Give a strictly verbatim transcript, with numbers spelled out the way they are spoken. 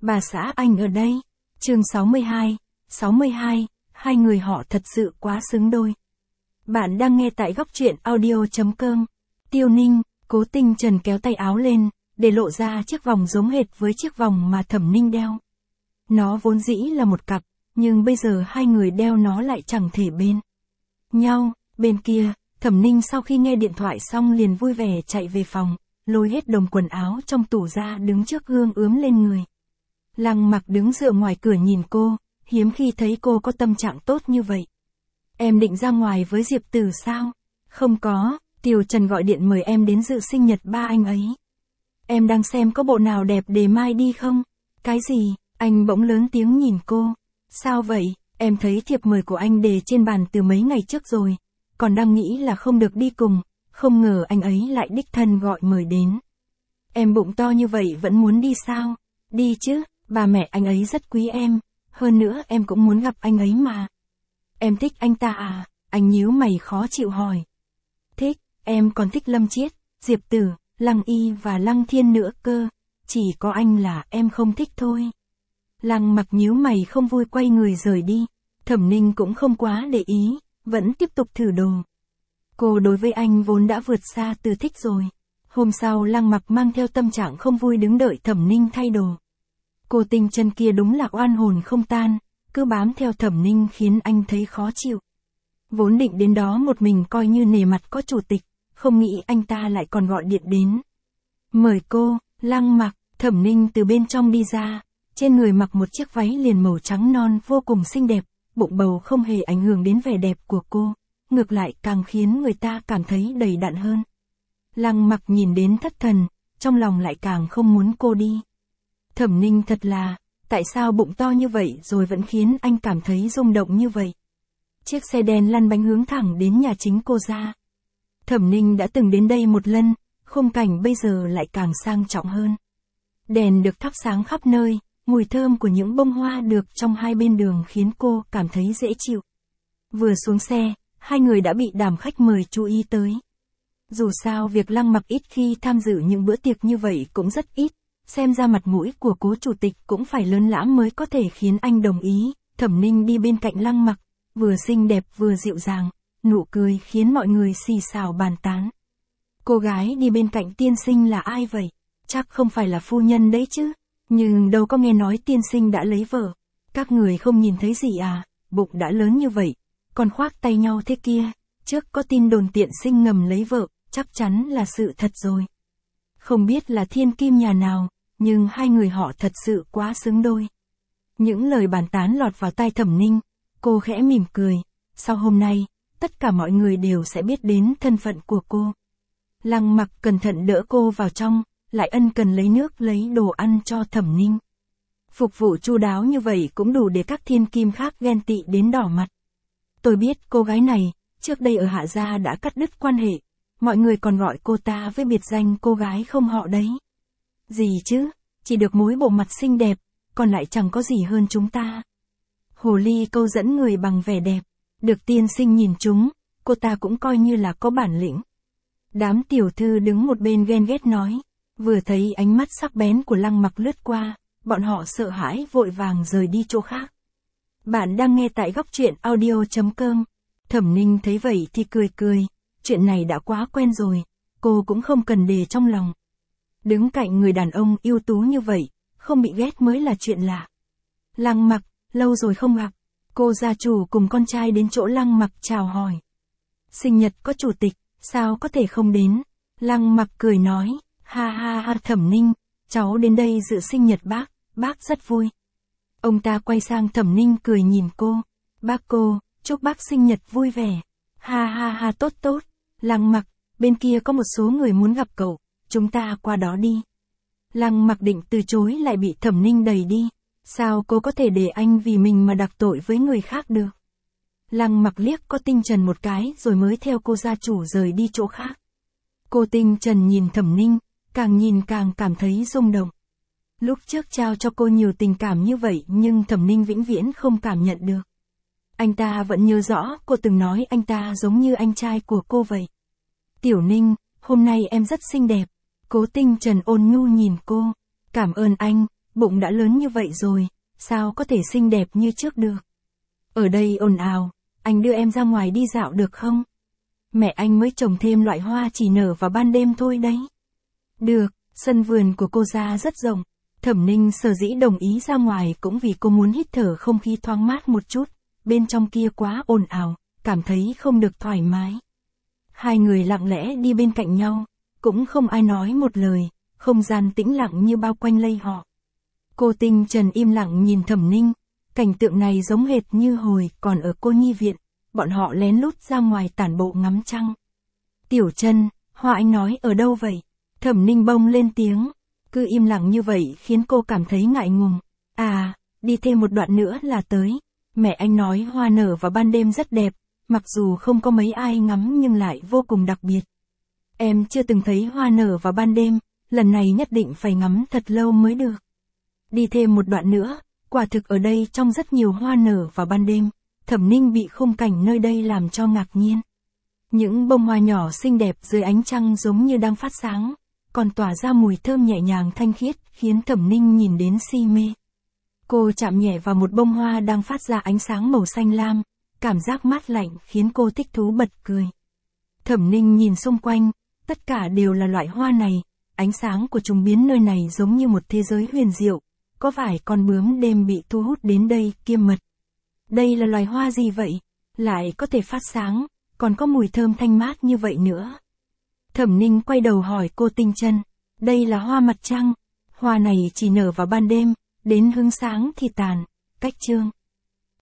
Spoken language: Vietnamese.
Bà xã anh ở đây. Chương sáu mươi hai, sáu mươi hai, hai người họ thật sự quá xứng đôi. Bạn đang nghe tại góc truyện audio chấm com. Tiêu Ninh, Cố Tinh Trần kéo tay áo lên, để lộ ra chiếc vòng giống hệt với chiếc vòng mà Thẩm Ninh đeo. Nó vốn dĩ là một cặp, nhưng bây giờ hai người đeo nó lại chẳng thể bên nhau. Bên kia, Thẩm Ninh sau khi nghe điện thoại xong liền vui vẻ chạy về phòng, lôi hết đống quần áo trong tủ ra đứng trước gương ướm lên người. Lăng Mặc đứng dựa ngoài cửa nhìn cô, hiếm khi thấy cô có tâm trạng tốt như vậy. Em định ra ngoài với Diệp Tử sao? Không có, Tiểu Trần gọi điện mời em đến dự sinh nhật ba anh ấy. Em đang xem có bộ nào đẹp để mai đi không? Cái gì? Anh bỗng lớn tiếng nhìn cô. Sao vậy? Em thấy thiệp mời của anh để trên bàn từ mấy ngày trước rồi. Còn đang nghĩ là không được đi cùng, không ngờ anh ấy lại đích thân gọi mời đến. Em bụng to như vậy vẫn muốn đi sao? Đi chứ, bà mẹ anh ấy rất quý em, hơn nữa em cũng muốn gặp anh ấy mà. Em thích anh ta à? Anh nhíu mày khó chịu hỏi. Thích, em còn thích Lâm Chiết, Diệp Tử, Lăng Y và Lăng Thiên nữa cơ, chỉ có anh là em không thích thôi. Lăng Mặc nhíu mày không vui quay người rời đi, Thẩm Ninh cũng không quá để ý, vẫn tiếp tục thử đồ. Cô đối với anh vốn đã vượt xa từ thích rồi. Hôm sau Lăng Mặc mang theo tâm trạng không vui đứng đợi Thẩm Ninh thay đồ. Cô Tinh Trần kia đúng là oan hồn không tan, cứ bám theo Thẩm Ninh khiến anh thấy khó chịu. Vốn định đến đó một mình coi như nể mặt có chủ tịch, không nghĩ anh ta lại còn gọi điện đến. Mời cô, Lăng Mặc. Thẩm Ninh từ bên trong đi ra, trên người mặc một chiếc váy liền màu trắng non vô cùng xinh đẹp, bụng bầu không hề ảnh hưởng đến vẻ đẹp của cô, ngược lại càng khiến người ta cảm thấy đầy đặn hơn. Lăng Mặc nhìn đến thất thần, trong lòng lại càng không muốn cô đi. Thẩm Ninh thật là, tại sao bụng to như vậy rồi vẫn khiến anh cảm thấy rung động như vậy. Chiếc xe đen lăn bánh hướng thẳng đến nhà chính cô ra. Thẩm Ninh đã từng đến đây một lần, khung cảnh bây giờ lại càng sang trọng hơn. Đèn được thắp sáng khắp nơi, mùi thơm của những bông hoa được trong hai bên đường khiến cô cảm thấy dễ chịu. Vừa xuống xe, hai người đã bị đám khách mời chú ý tới. Dù sao việc Lăng Mặc ít khi tham dự những bữa tiệc như vậy cũng rất ít, xem ra mặt mũi của cố chủ tịch cũng phải lớn lãm mới có thể khiến anh đồng ý. Thẩm Ninh đi bên cạnh Lăng Mặc, vừa xinh đẹp vừa dịu dàng, nụ cười khiến mọi người xì xào bàn tán. Cô gái đi bên cạnh tiên sinh là ai vậy? Chắc không phải là phu nhân đấy chứ, nhưng đâu có nghe nói tiên sinh đã lấy vợ. Các người không nhìn thấy gì à, bụng đã lớn như vậy, còn khoác tay nhau thế kia, trước có tin đồn tiện sinh ngầm lấy vợ, chắc chắn là sự thật rồi. Không biết là thiên kim nhà nào, nhưng hai người họ thật sự quá xứng đôi. Những lời bàn tán lọt vào tai Thẩm Ninh, cô khẽ mỉm cười, sau hôm nay, tất cả mọi người đều sẽ biết đến thân phận của cô. Lăng Mặc cẩn thận đỡ cô vào trong, lại ân cần lấy nước lấy đồ ăn cho Thẩm Ninh. Phục vụ chu đáo như vậy cũng đủ để các thiên kim khác ghen tị đến đỏ mặt. Tôi biết cô gái này, trước đây ở Hạ Gia đã cắt đứt quan hệ, mọi người còn gọi cô ta với biệt danh cô gái không họ đấy. Gì chứ, chỉ được mỗi bộ mặt xinh đẹp, còn lại chẳng có gì hơn chúng ta. Hồ ly câu dẫn người bằng vẻ đẹp, được tiên sinh nhìn chúng, cô ta cũng coi như là có bản lĩnh. Đám tiểu thư đứng một bên ghen ghét nói, vừa thấy ánh mắt sắc bén của Lăng Mặc lướt qua, bọn họ sợ hãi vội vàng rời đi chỗ khác. Bạn đang nghe tại góc truyện audio chấm com. Thẩm Ninh thấy vậy thì cười cười, chuyện này đã quá quen rồi, cô cũng không cần để trong lòng. Đứng cạnh người đàn ông ưu tú như vậy, không bị ghét mới là chuyện lạ. Lăng Mặc, lâu rồi không gặp. Cô gia chủ cùng con trai đến chỗ Lăng Mặc chào hỏi. Sinh nhật có chủ tịch, sao có thể không đến? Lăng Mặc cười nói, ha ha ha. Thẩm Ninh, cháu đến đây dự sinh nhật bác, bác rất vui. Ông ta quay sang Thẩm Ninh cười nhìn cô, bác cô, chúc bác sinh nhật vui vẻ. Ha ha ha. Tốt tốt. Lăng Mặc, bên kia có một số người muốn gặp cậu, chúng ta qua đó đi. Lăng Mặc định từ chối lại bị Thẩm Ninh đẩy đi. Sao cô có thể để anh vì mình mà đặc tội với người khác được? Lăng Mặc liếc có Tinh Trần một cái rồi mới theo cô gia chủ rời đi chỗ khác. Cô Tinh Trần nhìn Thẩm Ninh, càng nhìn càng cảm thấy rung động. Lúc trước trao cho cô nhiều tình cảm như vậy nhưng Thẩm Ninh vĩnh viễn không cảm nhận được. Anh ta vẫn nhớ rõ cô từng nói anh ta giống như anh trai của cô vậy. Tiểu Ninh, hôm nay em rất xinh đẹp. Cố Tinh Trần ôn nhu nhìn cô. Cảm ơn anh. bụng đã lớn như vậy rồi, sao có thể xinh đẹp như trước được. Ở đây ồn ào, anh đưa em ra ngoài đi dạo được không? Mẹ anh mới trồng thêm loại hoa chỉ nở vào ban đêm thôi đấy. Được, sân vườn của cô ra rất rộng. Thẩm Ninh sở dĩ đồng ý ra ngoài cũng vì cô muốn hít thở không khí thoáng mát một chút, bên trong kia quá ồn ào, cảm thấy không được thoải mái. Hai người lặng lẽ đi bên cạnh nhau, cũng không ai nói một lời, không gian tĩnh lặng như bao quanh lây họ. Cô Tinh Trần im lặng nhìn Thẩm Ninh, cảnh tượng này giống hệt như hồi còn ở cô nhi viện, bọn họ lén lút ra ngoài tản bộ ngắm trăng. Tiểu Trân, Hoa Anh nói ở đâu vậy? Thẩm Ninh bông lên tiếng, cứ im lặng như vậy khiến cô cảm thấy ngại ngùng. À, đi thêm một đoạn nữa là tới. Mẹ anh nói hoa nở vào ban đêm rất đẹp, mặc dù không có mấy ai ngắm nhưng lại vô cùng đặc biệt. Em chưa từng thấy hoa nở vào ban đêm, lần này nhất định phải ngắm thật lâu mới được. Đi thêm một đoạn nữa, quả thực ở đây trong rất nhiều hoa nở vào ban đêm. Thẩm Ninh bị khung cảnh nơi đây làm cho ngạc nhiên. Những bông hoa nhỏ xinh đẹp dưới ánh trăng giống như đang phát sáng, còn tỏa ra mùi thơm nhẹ nhàng thanh khiết, khiến Thẩm Ninh nhìn đến si mê. Cô chạm nhẹ vào một bông hoa đang phát ra ánh sáng màu xanh lam, cảm giác mát lạnh khiến cô thích thú bật cười. Thẩm Ninh nhìn xung quanh, tất cả đều là loại hoa này, ánh sáng của chúng biến nơi này giống như một thế giới huyền diệu, có vài con bướm đêm bị thu hút đến đây kiêm mật. Đây là loài hoa gì vậy? Lại có thể phát sáng, còn có mùi thơm thanh mát như vậy nữa. Thẩm Ninh quay đầu hỏi cô Tinh Trân, đây là hoa mặt trăng, hoa này chỉ nở vào ban đêm, đến hứng sáng thì tàn, cách chương.